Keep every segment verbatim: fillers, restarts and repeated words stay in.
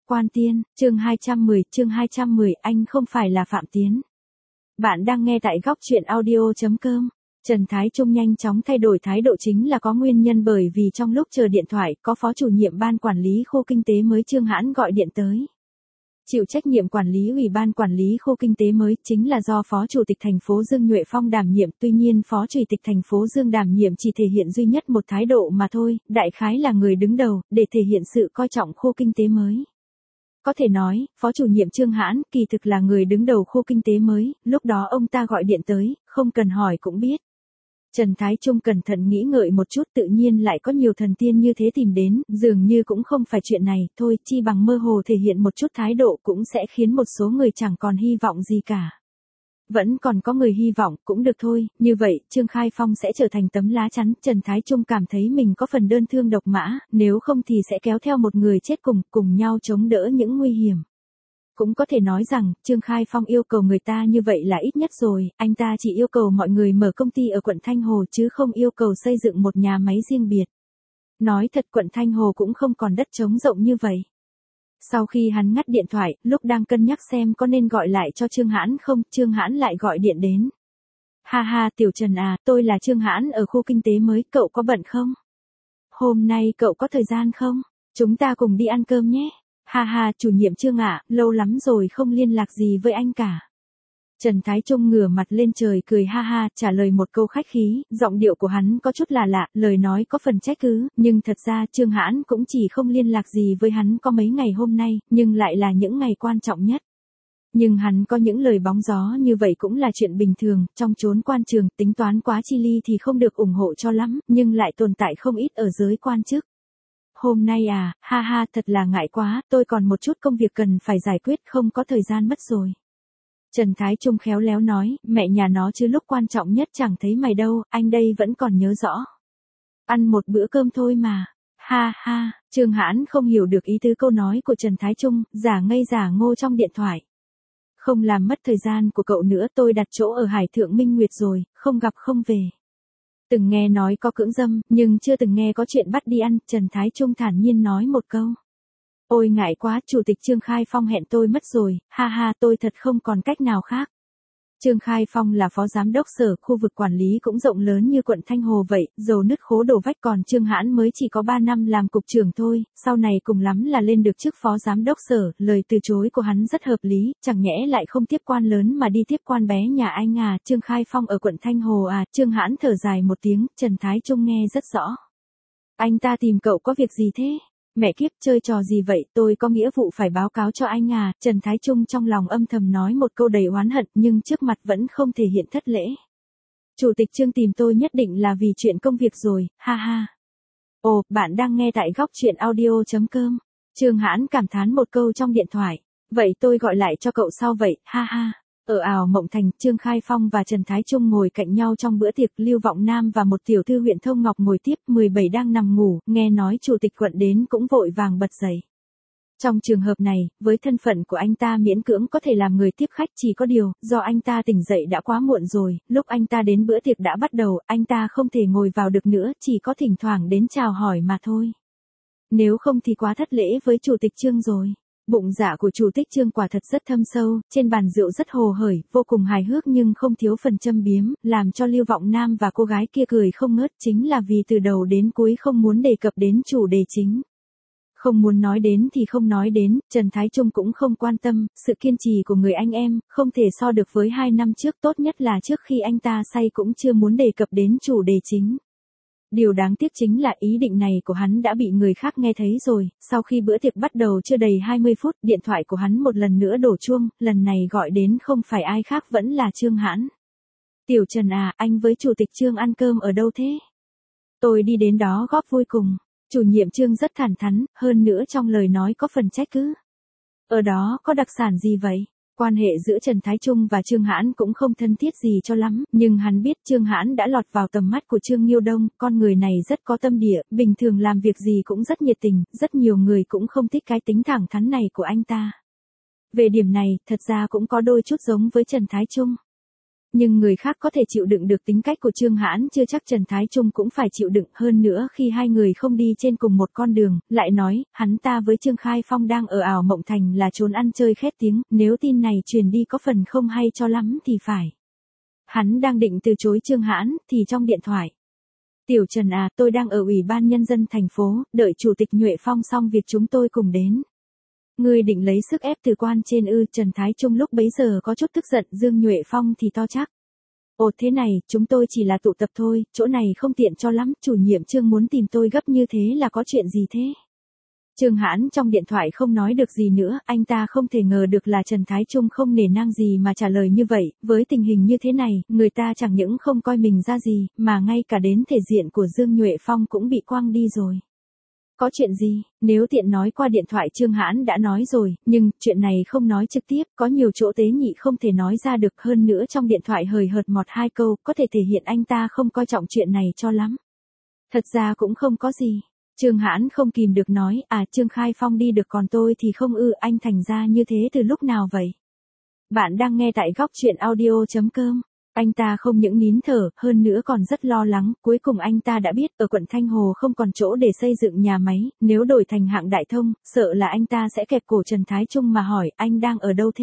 Quan Tiên, chương hai trăm mười, chương hai trăm mười, anh không phải là Phạm Tiến. Bạn đang nghe tại góc truyện audio chấm com. Trần Thái Trung nhanh chóng thay đổi thái độ chính là có nguyên nhân, bởi vì trong lúc chờ điện thoại, có phó chủ nhiệm ban quản lý khu kinh tế mới Trương Hãn gọi điện tới. Chịu trách nhiệm quản lý ủy ban quản lý khu kinh tế mới chính là do Phó Chủ tịch thành phố Dương Nhuệ Phong đảm nhiệm, tuy nhiên Phó Chủ tịch thành phố Dương đảm nhiệm chỉ thể hiện duy nhất một thái độ mà thôi, đại khái là người đứng đầu, để thể hiện sự coi trọng khu kinh tế mới. Có thể nói, Phó chủ nhiệm Trương Hãn kỳ thực là người đứng đầu khu kinh tế mới, lúc đó ông ta gọi điện tới, không cần hỏi cũng biết. Trần Thái Trung cẩn thận nghĩ ngợi một chút, tự nhiên lại có nhiều thần tiên như thế tìm đến, dường như cũng không phải chuyện này, thôi, chi bằng mơ hồ thể hiện một chút thái độ cũng sẽ khiến một số người chẳng còn hy vọng gì cả. Vẫn còn có người hy vọng, cũng được thôi, như vậy, Trương Khai Phong sẽ trở thành tấm lá chắn. Trần Thái Trung cảm thấy mình có phần đơn thương độc mã, nếu không thì sẽ kéo theo một người chết cùng, cùng nhau chống đỡ những nguy hiểm. Cũng có thể nói rằng, Trương Khai Phong yêu cầu người ta như vậy là ít nhất rồi, anh ta chỉ yêu cầu mọi người mở công ty ở quận Thanh Hồ chứ không yêu cầu xây dựng một nhà máy riêng biệt. Nói thật, quận Thanh Hồ cũng không còn đất trống rộng như vậy. Sau khi hắn ngắt điện thoại, lúc đang cân nhắc xem có nên gọi lại cho Trương Hãn không, Trương Hãn lại gọi điện đến. Ha ha, Tiểu Trần à, tôi là Trương Hãn ở khu kinh tế mới, cậu có bận không? Hôm nay cậu có thời gian không? Chúng ta cùng đi ăn cơm nhé. Ha ha, chủ nhiệm Trương ạ, lâu lắm rồi không liên lạc gì với anh cả. Trần Thái Trung ngửa mặt lên trời cười ha ha, trả lời một câu khách khí, giọng điệu của hắn có chút là lạ, lời nói có phần trách cứ, nhưng thật ra Trương Hãn cũng chỉ không liên lạc gì với hắn có mấy ngày hôm nay, nhưng lại là những ngày quan trọng nhất. Nhưng hắn có những lời bóng gió như vậy cũng là chuyện bình thường, trong chốn quan trường, tính toán quá chi ly thì không được ủng hộ cho lắm, nhưng lại tồn tại không ít ở giới quan chức. Hôm nay à, ha ha, thật là ngại quá, tôi còn một chút công việc cần phải giải quyết, không có thời gian mất rồi. Trần Thái Trung khéo léo nói, mẹ nhà nó chứ lúc quan trọng nhất chẳng thấy mày đâu, anh đây vẫn còn nhớ rõ. Ăn một bữa cơm thôi mà. Ha ha, Trương Hãn không hiểu được ý tứ câu nói của Trần Thái Trung, giả ngây giả ngô trong điện thoại. Không làm mất thời gian của cậu nữa, tôi đặt chỗ ở Hải Thượng Minh Nguyệt rồi, không gặp không về. Từng nghe nói có cưỡng dâm, nhưng chưa từng nghe có chuyện bắt đi ăn, Trần Thái Trung thản nhiên nói một câu. Ôi ngại quá, Chủ tịch Trương Khai Phong hẹn tôi mất rồi, ha ha, tôi thật không còn cách nào khác. Trương Khai Phong là phó giám đốc sở, khu vực quản lý cũng rộng lớn như quận Thanh Hồ vậy, dầu nứt khố đổ vách, còn Trương Hãn mới chỉ có ba năm làm cục trưởng thôi, sau này cùng lắm là lên được chức phó giám đốc sở, lời từ chối của hắn rất hợp lý, chẳng nhẽ lại không tiếp quan lớn mà đi tiếp quan bé nhà anh à, Trương Khai Phong ở quận Thanh Hồ à, Trương Hãn thở dài một tiếng, Trần Thái Trung nghe rất rõ. Anh ta tìm cậu có việc gì thế? Mẹ kiếp, chơi trò gì vậy, tôi có nghĩa vụ phải báo cáo cho anh à, Trần Thái Trung trong lòng âm thầm nói một câu đầy oán hận, nhưng trước mặt vẫn không thể hiện thất lễ. Chủ tịch Trương tìm tôi nhất định là vì chuyện công việc rồi, ha ha. Ồ, bạn đang nghe tại góc truyện audio chấm com. Trương Hãn cảm thán một câu trong điện thoại. Vậy tôi gọi lại cho cậu sau vậy, ha ha. Ở ảo Mộng Thành, Trương Khai Phong và Trần Thái Trung ngồi cạnh nhau trong bữa tiệc, Lưu Vọng Nam và một tiểu thư huyện Thông Ngọc ngồi tiếp, mười bảy đang nằm ngủ, nghe nói chủ tịch quận đến cũng vội vàng bật dậy. Trong trường hợp này, với thân phận của anh ta miễn cưỡng có thể làm người tiếp khách, chỉ có điều, do anh ta tỉnh dậy đã quá muộn rồi, lúc anh ta đến bữa tiệc đã bắt đầu, anh ta không thể ngồi vào được nữa, chỉ có thỉnh thoảng đến chào hỏi mà thôi. Nếu không thì quá thất lễ với chủ tịch Trương rồi. Bụng dạ của chủ tịch Trương quả thật rất thâm sâu, trên bàn rượu rất hồ hởi, vô cùng hài hước nhưng không thiếu phần châm biếm, làm cho Lưu Vọng Nam và cô gái kia cười không ngớt, chính là vì từ đầu đến cuối không muốn đề cập đến chủ đề chính. Không muốn nói đến thì không nói đến, Trần Thái Trung cũng không quan tâm, sự kiên trì của người anh em, không thể so được với hai năm trước, tốt nhất là trước khi anh ta say cũng chưa muốn đề cập đến chủ đề chính. Điều đáng tiếc chính là ý định này của hắn đã bị người khác nghe thấy rồi, sau khi bữa tiệc bắt đầu chưa đầy hai mươi phút, điện thoại của hắn một lần nữa đổ chuông, lần này gọi đến không phải ai khác vẫn là Trương Hãn. Tiểu Trần à, anh với Chủ tịch Trương ăn cơm ở đâu thế? Tôi đi đến đó góp vui cùng. Chủ nhiệm Trương rất thẳng thắn, hơn nữa trong lời nói có phần trách cứ. Ở đó có đặc sản gì vậy? Quan hệ giữa Trần Thái Trung và Trương Hãn cũng không thân thiết gì cho lắm, nhưng hắn biết Trương Hãn đã lọt vào tầm mắt của Trương Nghiêu Đông, con người này rất có tâm địa, bình thường làm việc gì cũng rất nhiệt tình, rất nhiều người cũng không thích cái tính thẳng thắn này của anh ta. Về điểm này, thật ra cũng có đôi chút giống với Trần Thái Trung. Nhưng người khác có thể chịu đựng được tính cách của Trương Hãn chưa chắc Trần Thái Trung cũng phải chịu đựng, hơn nữa khi hai người không đi trên cùng một con đường, lại nói, hắn ta với Trương Khai Phong đang ở ảo mộng thành là trốn ăn chơi khét tiếng, nếu tin này truyền đi có phần không hay cho lắm thì phải. Hắn đang định từ chối Trương Hãn, thì trong điện thoại. Tiểu Trần à, tôi đang ở Ủy ban Nhân dân thành phố, đợi Chủ tịch Nhuệ Phong xong việc chúng tôi cùng đến. Ngươi định lấy sức ép từ quan trên ư? Trần Thái Trung lúc bấy giờ có chút tức giận, Dương Nhuệ Phong thì to chắc. Ồ thế này, chúng tôi chỉ là tụ tập thôi, chỗ này không tiện cho lắm, chủ nhiệm Trương muốn tìm tôi gấp như thế là có chuyện gì thế? Trương Hãn trong điện thoại không nói được gì nữa, anh ta không thể ngờ được là Trần Thái Trung không nể nang gì mà trả lời như vậy, với tình hình như thế này, người ta chẳng những không coi mình ra gì, mà ngay cả đến thể diện của Dương Nhuệ Phong cũng bị quăng đi rồi. Có chuyện gì, nếu tiện nói qua điện thoại Trương Hãn đã nói rồi, nhưng chuyện này không nói trực tiếp, có nhiều chỗ tế nhị không thể nói ra được, hơn nữa trong điện thoại hời hợt mọt hai câu, có thể thể hiện anh ta không coi trọng chuyện này cho lắm. Thật ra cũng không có gì. Trương Hãn không kìm được nói, à Trương Khai Phong đi được còn tôi thì không ư, anh thành ra như thế từ lúc nào vậy? Bạn đang nghe tại góc truyện audio chấm com. Anh ta không những nín thở, hơn nữa còn rất lo lắng, cuối cùng anh ta đã biết ở quận Thanh Hồ không còn chỗ để xây dựng nhà máy, nếu đổi thành hạng đại thông, sợ là anh ta sẽ kẹp cổ Trần Thái Trung mà hỏi, anh đang ở đâu thế?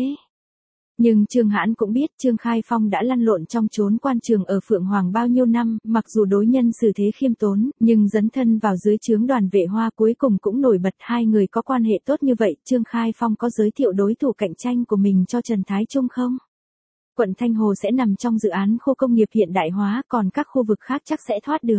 Nhưng Trương Hãn cũng biết Trương Khai Phong đã lăn lộn trong chốn quan trường ở Phượng Hoàng bao nhiêu năm, mặc dù đối nhân xử thế khiêm tốn, nhưng dấn thân vào dưới trướng Đoàn Vệ Hoa cuối cùng cũng nổi bật. Hai người có quan hệ tốt như vậy, Trương Khai Phong có giới thiệu đối thủ cạnh tranh của mình cho Trần Thái Trung không? Quận Thanh Hồ sẽ nằm trong dự án khu công nghiệp hiện đại hóa, còn các khu vực khác chắc sẽ thoát được.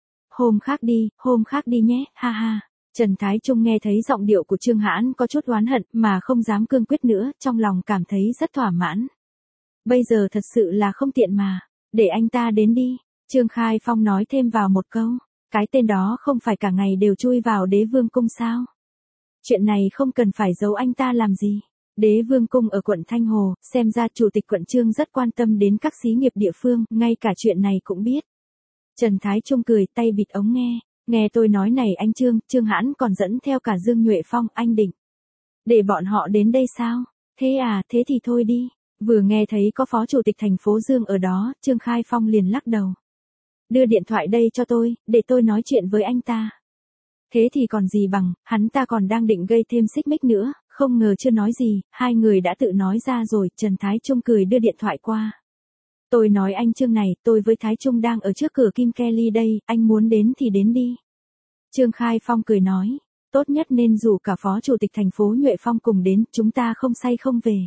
Hôm khác đi, hôm khác đi nhé, ha ha. Trần Thái Trung nghe thấy giọng điệu của Trương Hãn có chút oán hận, mà không dám cương quyết nữa, trong lòng cảm thấy rất thỏa mãn. Bây giờ thật sự là không tiện mà, để anh ta đến đi. Trương Khai Phong nói thêm vào một câu, cái tên đó không phải cả ngày đều chui vào Đế Vương Cung sao? Chuyện này không cần phải giấu anh ta làm gì. Đế Vương Cung ở quận Thanh Hồ, xem ra Chủ tịch quận Trương rất quan tâm đến các xí nghiệp địa phương, ngay cả chuyện này cũng biết. Trần Thái Trung cười, tay bịt ống nghe. Nghe tôi nói này anh Trương, Trương Hãn còn dẫn theo cả Dương Nhuệ Phong, anh định để bọn họ đến đây sao? Thế à, thế thì thôi đi. Vừa nghe thấy có Phó Chủ tịch thành phố Dương ở đó, Trương Khai Phong liền lắc đầu. Đưa điện thoại đây cho tôi, để tôi nói chuyện với anh ta. Thế thì còn gì bằng, hắn ta còn đang định gây thêm xích mích nữa, không ngờ chưa nói gì, hai người đã tự nói ra rồi. Trần Thái Trung cười đưa điện thoại qua. Tôi nói anh Trương này, tôi với Thái Trung đang ở trước cửa Kim Kelly đây, anh muốn đến thì đến đi. Trương Khai Phong cười nói, tốt nhất nên rủ cả Phó Chủ tịch thành phố Nhuệ Phong cùng đến, chúng ta không say không về.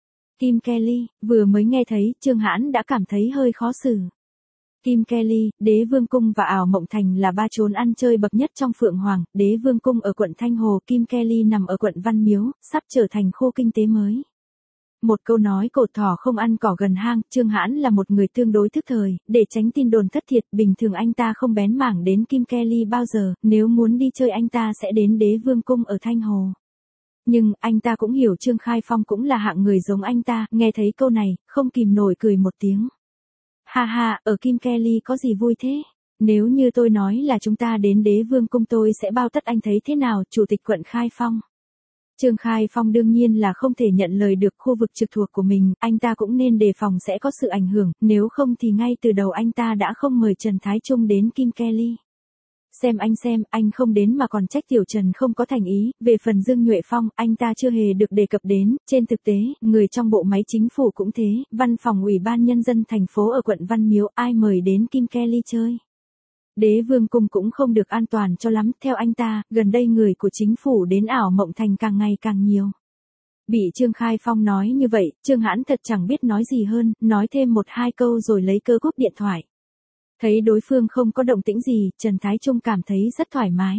Kim Kelly, vừa mới nghe thấy, Trương Hãn đã cảm thấy hơi khó xử. Kim Kelly, Đế Vương Cung và ảo mộng thành là ba chốn ăn chơi bậc nhất trong Phượng Hoàng, Đế Vương Cung ở quận Thanh Hồ, Kim Kelly nằm ở quận Văn Miếu, sắp trở thành khu kinh tế mới. Một câu nói cột thỏ không ăn cỏ gần hang, Trương Hãn là một người tương đối thức thời, để tránh tin đồn thất thiệt, bình thường anh ta không bén mảng đến Kim Kelly bao giờ, nếu muốn đi chơi anh ta sẽ đến Đế Vương Cung ở Thanh Hồ. Nhưng, anh ta cũng hiểu Trương Khai Phong cũng là hạng người giống anh ta, nghe thấy câu này, không kìm nổi cười một tiếng. Ha ha, ở Kim Kelly có gì vui thế? Nếu như tôi nói là chúng ta đến Đế Vương Cung tôi sẽ bao tất anh thấy thế nào, Chủ tịch quận Khai Phong? Trương Khai Phong đương nhiên là không thể nhận lời được khu vực trực thuộc của mình, anh ta cũng nên đề phòng sẽ có sự ảnh hưởng, nếu không thì ngay từ đầu anh ta đã không mời Trần Thái Trung đến Kim Kelly. Xem anh xem, anh không đến mà còn trách Tiểu Trần không có thành ý, về phần Dương Nhuệ Phong, anh ta chưa hề được đề cập đến, trên thực tế, người trong bộ máy chính phủ cũng thế, văn phòng Ủy ban Nhân dân thành phố ở quận Văn Miếu, ai mời đến Kim Kelly chơi. Đế Vương Cung cũng không được an toàn cho lắm, theo anh ta, gần đây người của chính phủ đến ảo mộng thành càng ngày càng nhiều. Bị Trương Khai Phong nói như vậy, Trương Hãn thật chẳng biết nói gì hơn, nói thêm một hai câu rồi lấy cớ cúp điện thoại. Thấy đối phương không có động tĩnh gì, Trần Thái Trung cảm thấy rất thoải mái.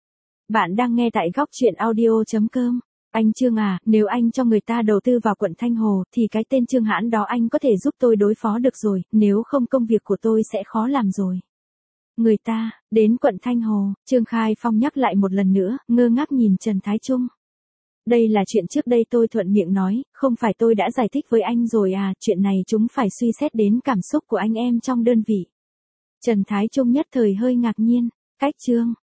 Bạn đang nghe tại góc truyện audio chấm com. Anh Trương à, nếu anh cho người ta đầu tư vào quận Thanh Hồ, thì cái tên Trương Hãn đó anh có thể giúp tôi đối phó được rồi, nếu không công việc của tôi sẽ khó làm rồi. Người ta, đến quận Thanh Hồ, Trương Khai Phong nhắc lại một lần nữa, ngơ ngác nhìn Trần Thái Trung. Đây là chuyện trước đây tôi thuận miệng nói, không phải tôi đã giải thích với anh rồi à, chuyện này chúng phải suy xét đến cảm xúc của anh em trong đơn vị. Trần Thái Trung nhất thời hơi ngạc nhiên, cách Trương